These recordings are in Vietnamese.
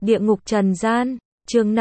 Địa ngục trần gian, chương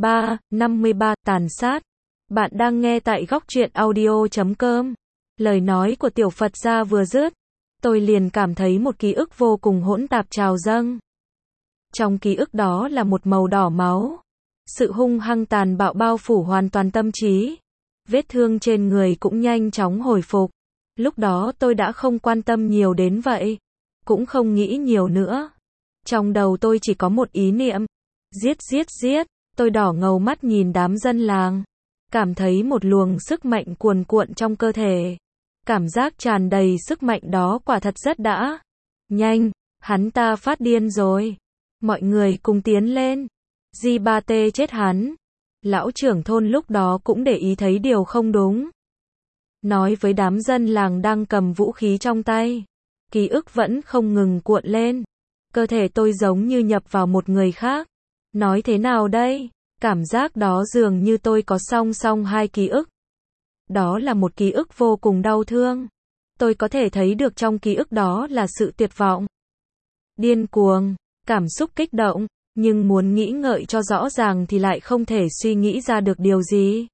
53, tàn sát. Bạn đang nghe tại góc truyện audio.com. Lời nói của tiểu Phật gia vừa dứt, tôi liền cảm thấy một ký ức vô cùng hỗn tạp trào dâng. Trong ký ức đó là một màu đỏ máu. Sự hung hăng tàn bạo bao phủ hoàn toàn tâm trí. Vết thương trên người cũng nhanh chóng hồi phục. Lúc đó tôi đã không quan tâm nhiều đến vậy. Cũng không nghĩ nhiều nữa. Trong đầu tôi chỉ có một ý niệm. Giết giết giết. Tôi đỏ ngầu mắt nhìn đám dân làng. Cảm thấy một luồng sức mạnh cuồn cuộn trong cơ thể. Cảm giác tràn đầy sức mạnh đó quả thật rất đã. Nhanh, hắn ta phát điên rồi. Mọi người cùng tiến lên. G3T chết hắn. Lão trưởng thôn lúc đó cũng để ý thấy điều không đúng. Nói với đám dân làng đang cầm vũ khí trong tay. Ký ức vẫn không ngừng cuộn lên. Cơ thể tôi giống như nhập vào một người khác. Nói thế nào đây? Cảm giác đó dường như tôi có song song hai ký ức. Đó là một ký ức vô cùng đau thương. Tôi có thể thấy được trong ký ức đó là sự tuyệt vọng, điên cuồng, cảm xúc kích động, nhưng muốn nghĩ ngợi cho rõ ràng thì lại không thể suy nghĩ ra được điều gì.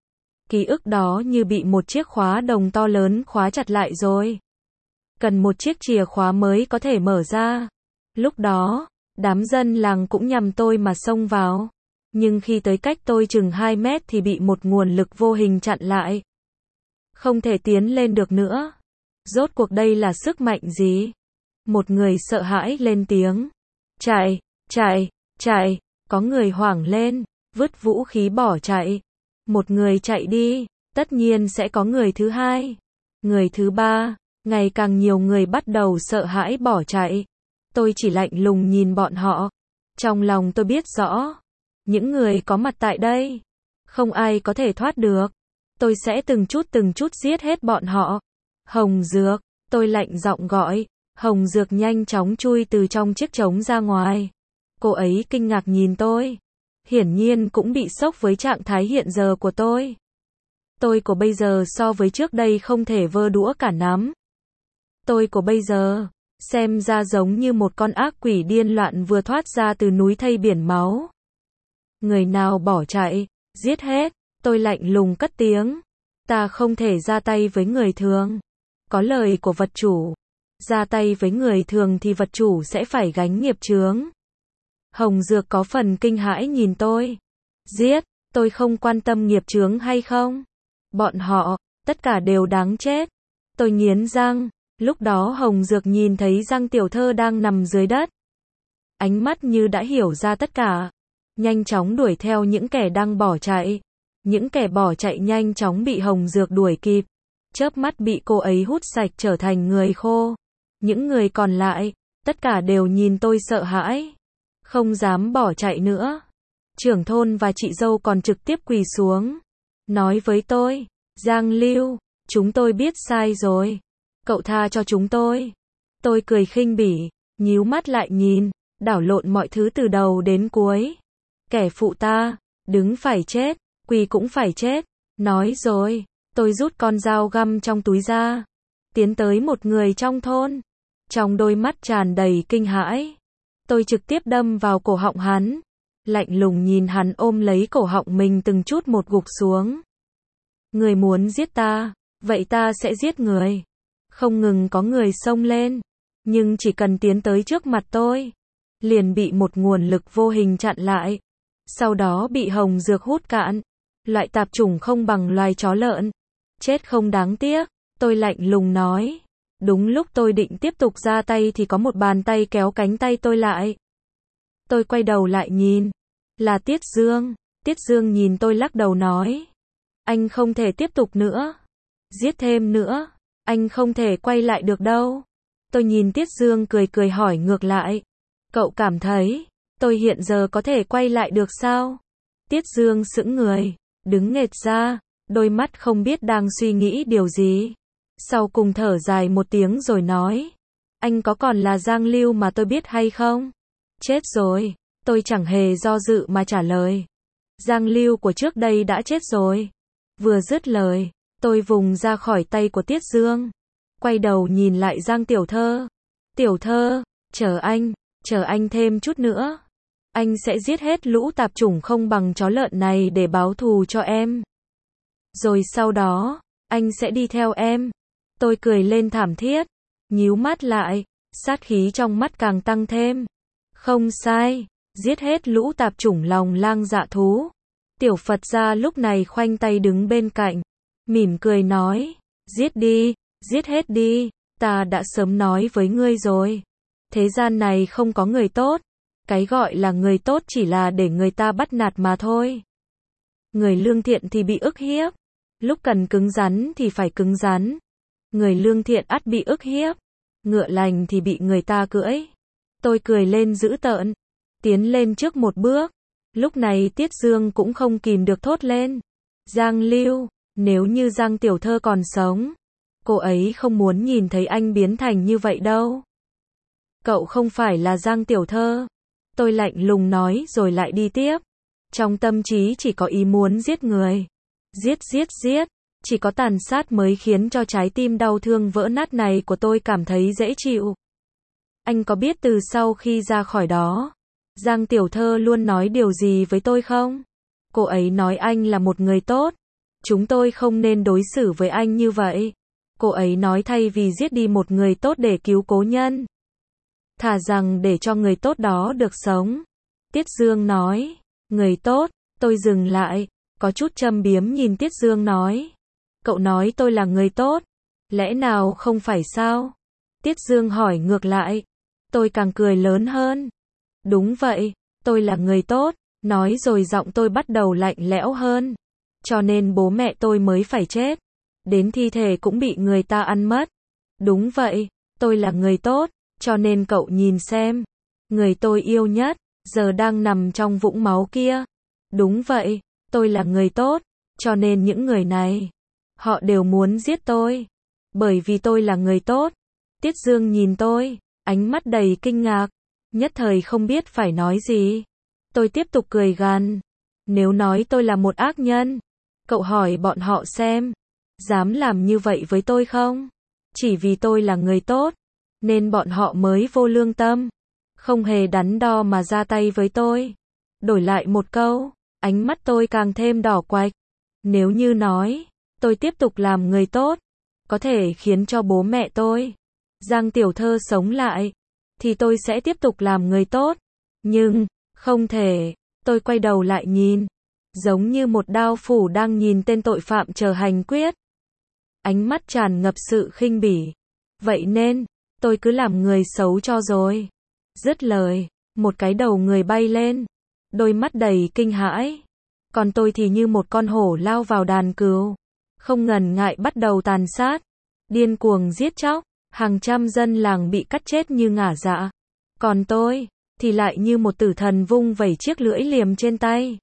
Ký ức đó như bị một chiếc khóa đồng to lớn khóa chặt lại rồi. Cần một chiếc chìa khóa mới có thể mở ra. Lúc đó, đám dân làng cũng nhằm tôi mà xông vào. Nhưng khi tới cách tôi chừng 2 mét thì bị một nguồn lực vô hình chặn lại. Không thể tiến lên được nữa. Rốt cuộc đây là sức mạnh gì? Một người sợ hãi lên tiếng. Chạy, chạy, chạy. Có người hoảng lên, vứt vũ khí bỏ chạy. Một người chạy đi, tất nhiên sẽ có người thứ hai. Người thứ ba, ngày càng nhiều người bắt đầu sợ hãi bỏ chạy. Tôi chỉ lạnh lùng nhìn bọn họ. Trong lòng tôi biết rõ. Những người có mặt tại đây, không ai có thể thoát được. Tôi sẽ từng chút giết hết bọn họ. Hồng Dược, tôi lạnh giọng gọi. Hồng Dược nhanh chóng chui từ trong chiếc trống ra ngoài. Cô ấy kinh ngạc nhìn tôi. Hiển nhiên cũng bị sốc với trạng thái hiện giờ của tôi. Tôi của bây giờ so với trước đây không thể vơ đũa cả nắm. Tôi của bây giờ, xem ra giống như một con ác quỷ điên loạn vừa thoát ra từ núi thây biển máu. Người nào bỏ chạy, giết hết. Tôi lạnh lùng cất tiếng. Ta không thể ra tay với người thường. Có lời của vật chủ. Ra tay với người thường thì vật chủ sẽ phải gánh nghiệp chướng. Hồng Dược có phần kinh hãi nhìn tôi. Giết, tôi không quan tâm nghiệp chướng hay không. Bọn họ, tất cả đều đáng chết. Tôi nghiến răng. Lúc đó Hồng Dược nhìn thấy Giang Tiểu Thơ đang nằm dưới đất. Ánh mắt như đã hiểu ra tất cả. Nhanh chóng đuổi theo những kẻ đang bỏ chạy. Những kẻ bỏ chạy nhanh chóng bị Hồng Dược đuổi kịp. Chớp mắt bị cô ấy hút sạch trở thành người khô. Những người còn lại, tất cả đều nhìn tôi sợ hãi. Không dám bỏ chạy nữa. Trưởng thôn và chị dâu còn trực tiếp quỳ xuống. Nói với tôi, Giang Lưu, chúng tôi biết sai rồi. Cậu tha cho chúng tôi. Tôi cười khinh bỉ, nhíu mắt lại nhìn, đảo lộn mọi thứ từ đầu đến cuối. Kẻ phụ ta, đứng phải chết, quỳ cũng phải chết. Nói rồi, tôi rút con dao găm trong túi ra. Tiến tới một người trong thôn. Trong đôi mắt tràn đầy kinh hãi. Tôi trực tiếp đâm vào cổ họng hắn. Lạnh lùng nhìn hắn ôm lấy cổ họng mình từng chút một gục xuống. Người muốn giết ta, vậy ta sẽ giết người. Không ngừng có người xông lên. Nhưng chỉ cần tiến tới trước mặt tôi, liền bị một nguồn lực vô hình chặn lại. Sau đó bị Hồng Dược hút cạn. Loại tạp chủng không bằng loài chó lợn. Chết không đáng tiếc. Tôi lạnh lùng nói. Đúng lúc tôi định tiếp tục ra tay thì có một bàn tay kéo cánh tay tôi lại. Tôi quay đầu lại nhìn. Là Tiết Dương. Tiết Dương nhìn tôi lắc đầu nói. Anh không thể tiếp tục nữa. Giết thêm nữa. Anh không thể quay lại được đâu. Tôi nhìn Tiết Dương cười cười hỏi ngược lại. Cậu cảm thấy, tôi hiện giờ có thể quay lại được sao? Tiết Dương sững người, đứng nghệt ra, đôi mắt không biết đang suy nghĩ điều gì. Sau cùng thở dài một tiếng rồi nói. Anh có còn là Giang Lưu mà tôi biết hay không? Chết rồi, tôi chẳng hề do dự mà trả lời. Giang Lưu của trước đây đã chết rồi. Vừa dứt lời, tôi vùng ra khỏi tay của Tiết Dương. Quay đầu nhìn lại Giang Tiểu Thơ. Tiểu Thơ, chờ anh thêm chút nữa. Anh sẽ giết hết lũ tạp chủng không bằng chó lợn này để báo thù cho em. Rồi sau đó, anh sẽ đi theo em. Tôi cười lên thảm thiết, nhíu mắt lại, sát khí trong mắt càng tăng thêm. Không sai, giết hết lũ tạp chủng lòng lang dạ thú. Tiểu Phật gia lúc này khoanh tay đứng bên cạnh, mỉm cười nói, giết đi, giết hết đi, ta đã sớm nói với ngươi rồi. Thế gian này không có người tốt, cái gọi là người tốt chỉ là để người ta bắt nạt mà thôi. Người lương thiện thì bị ức hiếp, lúc cần cứng rắn thì phải cứng rắn. Người lương thiện ắt bị ức hiếp, ngựa lành thì bị người ta cưỡi. Tôi cười lên dữ tợn, tiến lên trước một bước. Lúc này Tiết Dương cũng không kìm được thốt lên. Giang Lưu, nếu như Giang tiểu thơ còn sống, cô ấy không muốn nhìn thấy anh biến thành như vậy đâu. Cậu không phải là Giang tiểu thơ. Tôi lạnh lùng nói rồi lại đi tiếp. Trong tâm trí chỉ có ý muốn giết người. Giết giết giết. Chỉ có tàn sát mới khiến cho trái tim đau thương vỡ nát này của tôi cảm thấy dễ chịu. Anh có biết từ sau khi ra khỏi đó, Giang tiểu thơ luôn nói điều gì với tôi không? Cô ấy nói anh là một người tốt. Chúng tôi không nên đối xử với anh như vậy. Cô ấy nói thay vì giết đi một người tốt để cứu cố nhân, thà rằng để cho người tốt đó được sống. Tiết Dương nói, người tốt, tôi dừng lại, có chút châm biếm nhìn Tiết Dương nói. Cậu nói tôi là người tốt, lẽ nào không phải sao? Tiết Dương hỏi ngược lại, tôi càng cười lớn hơn. Đúng vậy, tôi là người tốt, nói rồi giọng tôi bắt đầu lạnh lẽo hơn. Cho nên bố mẹ tôi mới phải chết, đến thi thể cũng bị người ta ăn mất. Đúng vậy, tôi là người tốt, cho nên cậu nhìn xem, người tôi yêu nhất, giờ đang nằm trong vũng máu kia. Đúng vậy, tôi là người tốt, cho nên những người này, họ đều muốn giết tôi, bởi vì tôi là người tốt. Tiết Dương nhìn tôi, ánh mắt đầy kinh ngạc, nhất thời không biết phải nói gì. Tôi tiếp tục cười gằn, nếu nói tôi là một ác nhân, cậu hỏi bọn họ xem, dám làm như vậy với tôi không? Chỉ vì tôi là người tốt, nên bọn họ mới vô lương tâm, không hề đắn đo mà ra tay với tôi. Đổi lại một câu, ánh mắt tôi càng thêm đỏ quạch. Nếu như nói, tôi tiếp tục làm người tốt, có thể khiến cho bố mẹ tôi, Giang tiểu thơ sống lại, thì tôi sẽ tiếp tục làm người tốt. Nhưng, không thể, tôi quay đầu lại nhìn, giống như một đao phủ đang nhìn tên tội phạm chờ hành quyết. Ánh mắt tràn ngập sự khinh bỉ. Vậy nên, tôi cứ làm người xấu cho rồi. Dứt lời, một cái đầu người bay lên, đôi mắt đầy kinh hãi. Còn tôi thì như một con hổ lao vào đàn cừu, không ngần ngại bắt đầu tàn sát, điên cuồng giết chóc, hàng trăm dân làng bị cắt chết như ngả dạ. Còn tôi, thì lại như một tử thần vung vẩy chiếc lưỡi liềm trên tay.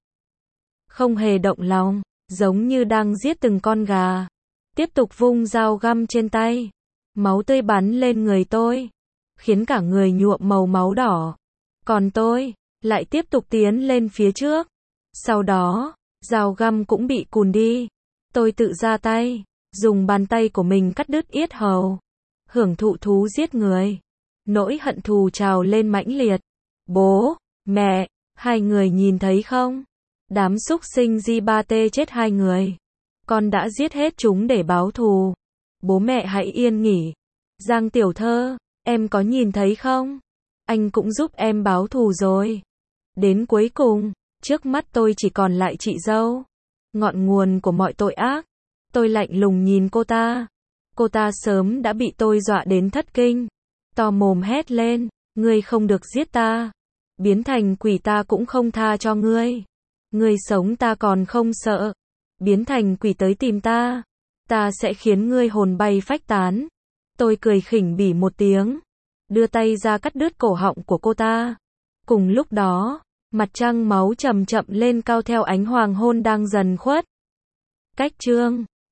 Không hề động lòng, giống như đang giết từng con gà. Tiếp tục vung dao găm trên tay. Máu tươi bắn lên người tôi, khiến cả người nhuộm màu máu đỏ. Còn tôi, lại tiếp tục tiến lên phía trước. Sau đó, dao găm cũng bị cùn đi. Tôi tự ra tay, dùng bàn tay của mình cắt đứt yết hầu. Hưởng thụ thú giết người. Nỗi hận thù trào lên mãnh liệt. Bố, mẹ, hai người nhìn thấy không? Đám súc sinh Di-ba-tê chết hai người. Con đã giết hết chúng để báo thù. Bố mẹ hãy yên nghỉ. Giang tiểu thơ, em có nhìn thấy không? Anh cũng giúp em báo thù rồi. Đến cuối cùng, trước mắt tôi chỉ còn lại chị dâu. Ngọn nguồn của mọi tội ác. Tôi lạnh lùng nhìn cô ta. Cô ta sớm đã bị tôi dọa đến thất kinh. To mồm hét lên, ngươi không được giết ta. Biến thành quỷ ta cũng không tha cho ngươi. Ngươi sống ta còn không sợ. Biến thành quỷ tới tìm ta, ta sẽ khiến ngươi hồn bay phách tán. Tôi cười khỉnh bỉ một tiếng, đưa tay ra cắt đứt cổ họng của cô ta. Cùng lúc đó, mặt trăng máu chậm chậm lên cao theo ánh hoàng hôn đang dần khuất. Cách chương